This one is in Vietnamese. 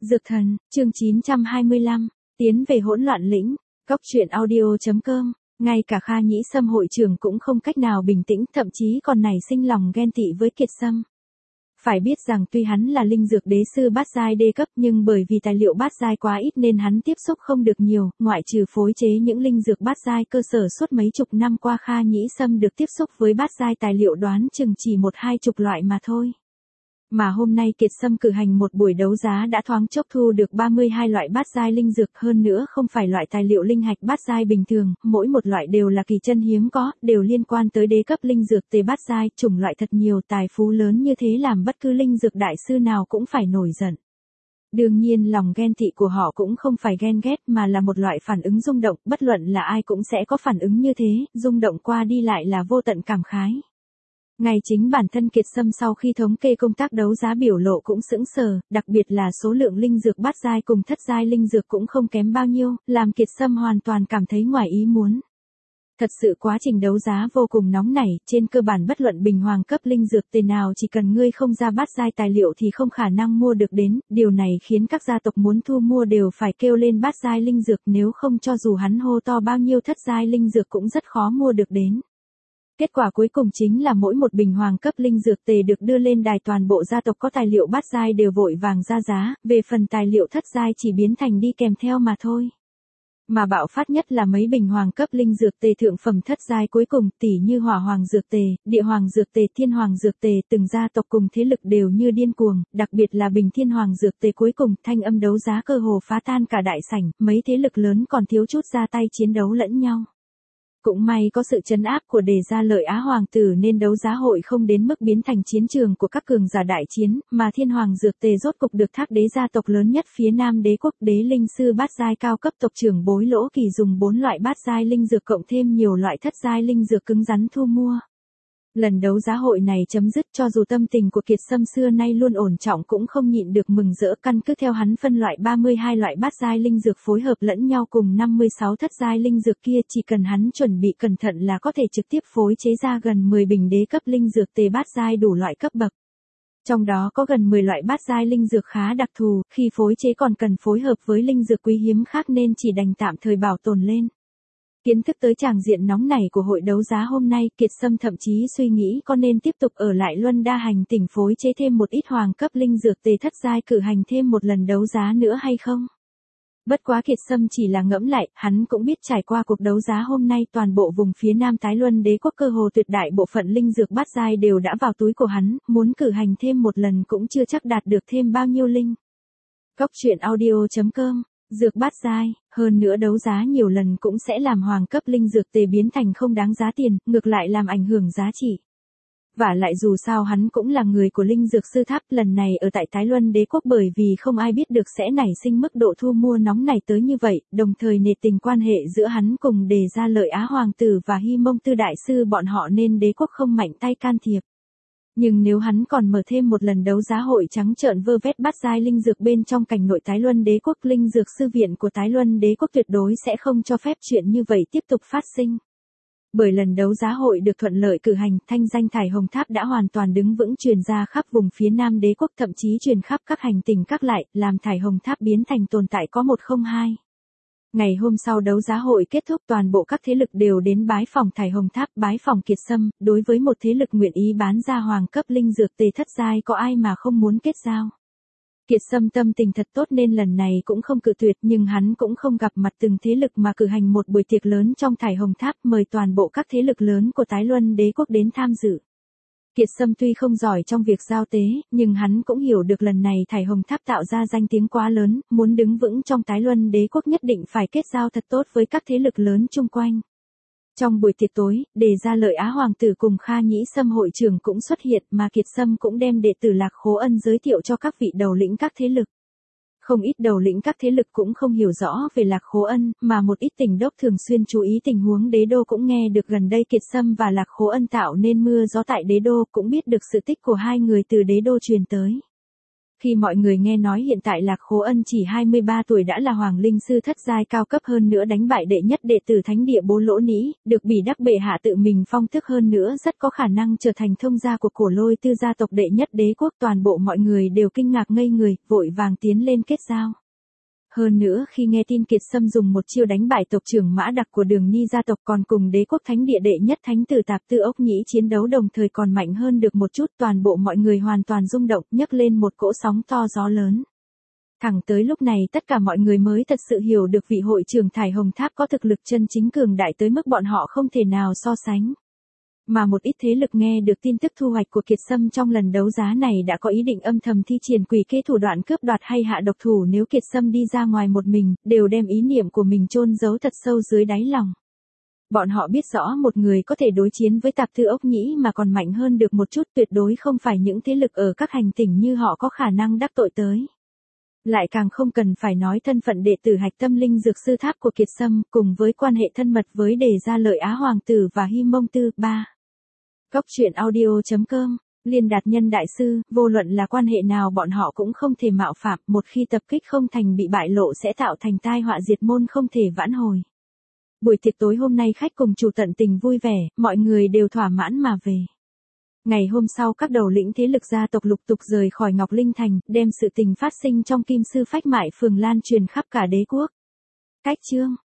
Dược thần, chương 925, tiến về hỗn loạn lĩnh, Cóc truyện audio.com, ngay cả Kha Nhĩ Sâm hội trưởng cũng không cách nào bình tĩnh, thậm chí còn nảy sinh lòng ghen tị với Kiệt Sâm. Phải biết rằng tuy hắn là linh dược đế sư bát giai đê cấp nhưng bởi vì tài liệu bát giai quá ít nên hắn tiếp xúc không được nhiều, ngoại trừ phối chế những linh dược bát giai cơ sở suốt mấy chục năm qua Kha Nhĩ Sâm được tiếp xúc với bát giai tài liệu đoán chừng chỉ 1-2 chục loại mà thôi. Mà hôm nay Kiệt Sâm cử hành một buổi đấu giá đã thoáng chốc thu được 32 loại bát giai linh dược, hơn nữa không phải loại tài liệu linh hạch bát giai bình thường, mỗi một loại đều là kỳ chân hiếm có, đều liên quan tới đế cấp linh dược tề bát giai, chủng loại thật nhiều, tài phú lớn như thế làm bất cứ linh dược đại sư nào cũng phải nổi giận. Đương nhiên lòng ghen tị của họ cũng không phải ghen ghét mà là một loại phản ứng rung động, bất luận là ai cũng sẽ có phản ứng như thế, rung động qua đi lại là vô tận cảm khái. Ngay chính bản thân Kiệt Sâm sau khi thống kê công tác đấu giá biểu lộ cũng sững sờ, đặc biệt là số lượng linh dược bát giai cùng thất giai linh dược cũng không kém bao nhiêu, làm Kiệt Sâm hoàn toàn cảm thấy ngoài ý muốn. Thật sự quá trình đấu giá vô cùng nóng nảy, trên cơ bản bất luận bình hoàng cấp linh dược tiền nào chỉ cần ngươi không ra bát giai tài liệu thì không khả năng mua được đến, điều này khiến các gia tộc muốn thu mua đều phải kêu lên bát giai linh dược, nếu không cho dù hắn hô to bao nhiêu thất giai linh dược cũng rất khó mua được đến. Kết quả cuối cùng chính là mỗi một bình hoàng cấp linh dược tề được đưa lên đài, toàn bộ gia tộc có tài liệu bát giai đều vội vàng ra giá, về phần tài liệu thất giai chỉ biến thành đi kèm theo mà thôi. Mà bạo phát nhất là mấy bình hoàng cấp linh dược tề thượng phẩm thất giai cuối cùng, tỉ như hỏa hoàng dược tề, địa hoàng dược tề, thiên hoàng dược tề, từng gia tộc cùng thế lực đều như điên cuồng, đặc biệt là bình thiên hoàng dược tề cuối cùng, thanh âm đấu giá cơ hồ phá tan cả đại sảnh, mấy thế lực lớn còn thiếu chút ra tay chiến đấu lẫn nhau. Cũng may có sự trấn áp của Đề Gia Lợi Á Hoàng tử nên đấu giá hội không đến mức biến thành chiến trường của các cường giả đại chiến, mà thiên hoàng dược tề rốt cục được Thác đế gia tộc lớn nhất phía Nam đế quốc đế linh sư bát giai cao cấp tộc trưởng Bối Lỗ Kỳ dùng 4 loại bát giai linh dược cộng thêm nhiều loại thất giai linh dược cứng rắn thu mua. Lần đấu giá hội này chấm dứt, cho dù tâm tình của Kiệt Sâm xưa nay luôn ổn trọng cũng không nhịn được mừng rỡ, căn cứ theo hắn phân loại 32 loại bát giai linh dược phối hợp lẫn nhau cùng 56 thất giai linh dược kia, chỉ cần hắn chuẩn bị cẩn thận là có thể trực tiếp phối chế ra gần 10 bình đế cấp linh dược tề bát giai đủ loại cấp bậc. Trong đó có gần 10 loại bát giai linh dược khá đặc thù, khi phối chế còn cần phối hợp với linh dược quý hiếm khác nên chỉ đành tạm thời bảo tồn lên. Kiến thức tới tràng diện nóng này của hội đấu giá hôm nay, Kiệt Sâm thậm chí suy nghĩ có nên tiếp tục ở lại Luân Đa Hành tỉnh phối chế thêm một ít hoàng cấp linh dược tề thất giai cử hành thêm một lần đấu giá nữa hay không. Bất quá Kiệt Sâm chỉ là ngẫm lại, hắn cũng biết trải qua cuộc đấu giá hôm nay toàn bộ vùng phía Nam Tái Luân đế quốc cơ hồ tuyệt đại bộ phận linh dược bát giai đều đã vào túi của hắn, muốn cử hành thêm một lần cũng chưa chắc đạt được thêm bao nhiêu linh. Cóc truyện audio.com, dược bát giai, hơn nữa đấu giá nhiều lần cũng sẽ làm hoàng cấp linh dược tề biến thành không đáng giá tiền, ngược lại làm ảnh hưởng giá trị. Vả lại dù sao hắn cũng là người của linh dược sư tháp, lần này ở tại Tái Luân đế quốc bởi vì không ai biết được sẽ nảy sinh mức độ thu mua nóng này tới như vậy, đồng thời nề tình quan hệ giữa hắn cùng Đề Gia Lợi Á Hoàng tử và Hy Mông Tư đại sư bọn họ nên đế quốc không mạnh tay can thiệp. Nhưng nếu hắn còn mở thêm một lần đấu giá hội trắng trợn vơ vét bát giai linh dược bên trong cảnh nội Tái Luân đế quốc, linh dược sư viện của Tái Luân đế quốc tuyệt đối sẽ không cho phép chuyện như vậy tiếp tục phát sinh. Bởi lần đấu giá hội được thuận lợi cử hành, thanh danh Thải Hồng Tháp đã hoàn toàn đứng vững, truyền ra khắp vùng phía Nam đế quốc, thậm chí truyền khắp các hành tinh các lại, làm Thải Hồng Tháp biến thành tồn tại có một không hai. Ngày hôm sau đấu giá hội kết thúc, toàn bộ các thế lực đều đến bái phòng Thải Hồng Tháp, bái phòng Kiệt Sâm, đối với một thế lực nguyện ý bán ra hoàng cấp linh dược tề thất giai có ai mà không muốn kết giao. Kiệt Sâm tâm tình thật tốt nên lần này cũng không cự tuyệt, nhưng hắn cũng không gặp mặt từng thế lực mà cử hành một buổi tiệc lớn trong Thải Hồng Tháp, mời toàn bộ các thế lực lớn của Tái Luân đế quốc đến tham dự. Kiệt Sâm tuy không giỏi trong việc giao tế, nhưng hắn cũng hiểu được lần này Thải Hồng Tháp tạo ra danh tiếng quá lớn, muốn đứng vững trong Tái Luân đế quốc nhất định phải kết giao thật tốt với các thế lực lớn chung quanh. Trong buổi tiệc tối, Đề Gia Lợi Á Hoàng tử cùng Kha Nhĩ Sâm hội trưởng cũng xuất hiện, mà Kiệt Sâm cũng đem đệ tử Lạc Khố Ân giới thiệu cho các vị đầu lĩnh các thế lực. Không ít đầu lĩnh các thế lực cũng không hiểu rõ về Lạc Khố Ân, mà một ít tỉnh đốc thường xuyên chú ý tình huống đế đô cũng nghe được gần đây Kiệt Sâm và Lạc Khố Ân tạo nên mưa gió tại đế đô, cũng biết được sự tích của hai người từ đế đô truyền tới. Khi mọi người nghe nói hiện tại Lạc Khố Ân chỉ 23 tuổi đã là Hoàng Linh Sư thất giai cao cấp, hơn nữa đánh bại đệ nhất đệ tử thánh địa Bố Lỗ Nĩ, được Bỉ Đắc bệ hạ tự mình phong tước, hơn nữa rất có khả năng trở thành thông gia của Cổ Lôi Tư gia tộc đệ nhất đế quốc, toàn bộ mọi người đều kinh ngạc ngây người, vội vàng tiến lên kết giao. Hơn nữa khi nghe tin Kiệt Sâm dùng một chiêu đánh bại tộc trưởng Mã Đặc của Đường Ni gia tộc, còn cùng đế quốc thánh địa đệ nhất thánh tử Tạp Tư Ốc Nhĩ chiến đấu đồng thời còn mạnh hơn được một chút, toàn bộ mọi người hoàn toàn rung động, nhấc lên một cỗ sóng to gió lớn. Thẳng tới lúc này tất cả mọi người mới thật sự hiểu được vị hội trưởng Thải Hồng Tháp có thực lực chân chính cường đại tới mức bọn họ không thể nào so sánh. Mà một ít thế lực nghe được tin tức thu hoạch của Kiệt Sâm trong lần đấu giá này đã có ý định âm thầm thi triển quỷ kế thủ đoạn cướp đoạt hay hạ độc thủ, nếu Kiệt Sâm đi ra ngoài một mình, đều đem ý niệm của mình chôn giấu thật sâu dưới đáy lòng. Bọn họ biết rõ một người có thể đối chiến với Tạp Tư Ốc Nhĩ mà còn mạnh hơn được một chút, tuyệt đối không phải những thế lực ở các hành tinh như họ có khả năng đắc tội tới. Lại càng không cần phải nói thân phận đệ tử Hạch Tâm Linh Dược Sư Tháp của Kiệt Sâm, cùng với quan hệ thân mật với Đề Gia Lợi Á Hoàng tử và Hi Mông Tư. 3. Góc truyện audio.com, Liên Đạt Nhân Đại Sư, vô luận là quan hệ nào bọn họ cũng không thể mạo phạm, một khi tập kích không thành bị bại lộ sẽ tạo thành tai họa diệt môn không thể vãn hồi. Buổi tiệc tối hôm nay khách cùng chủ tận tình vui vẻ, mọi người đều thỏa mãn mà về. Ngày hôm sau các đầu lĩnh thế lực gia tộc lục tục rời khỏi Ngọc Linh Thành, đem sự tình phát sinh trong Kim Sư Phách Mại Phường lan truyền khắp cả đế quốc. Cách chương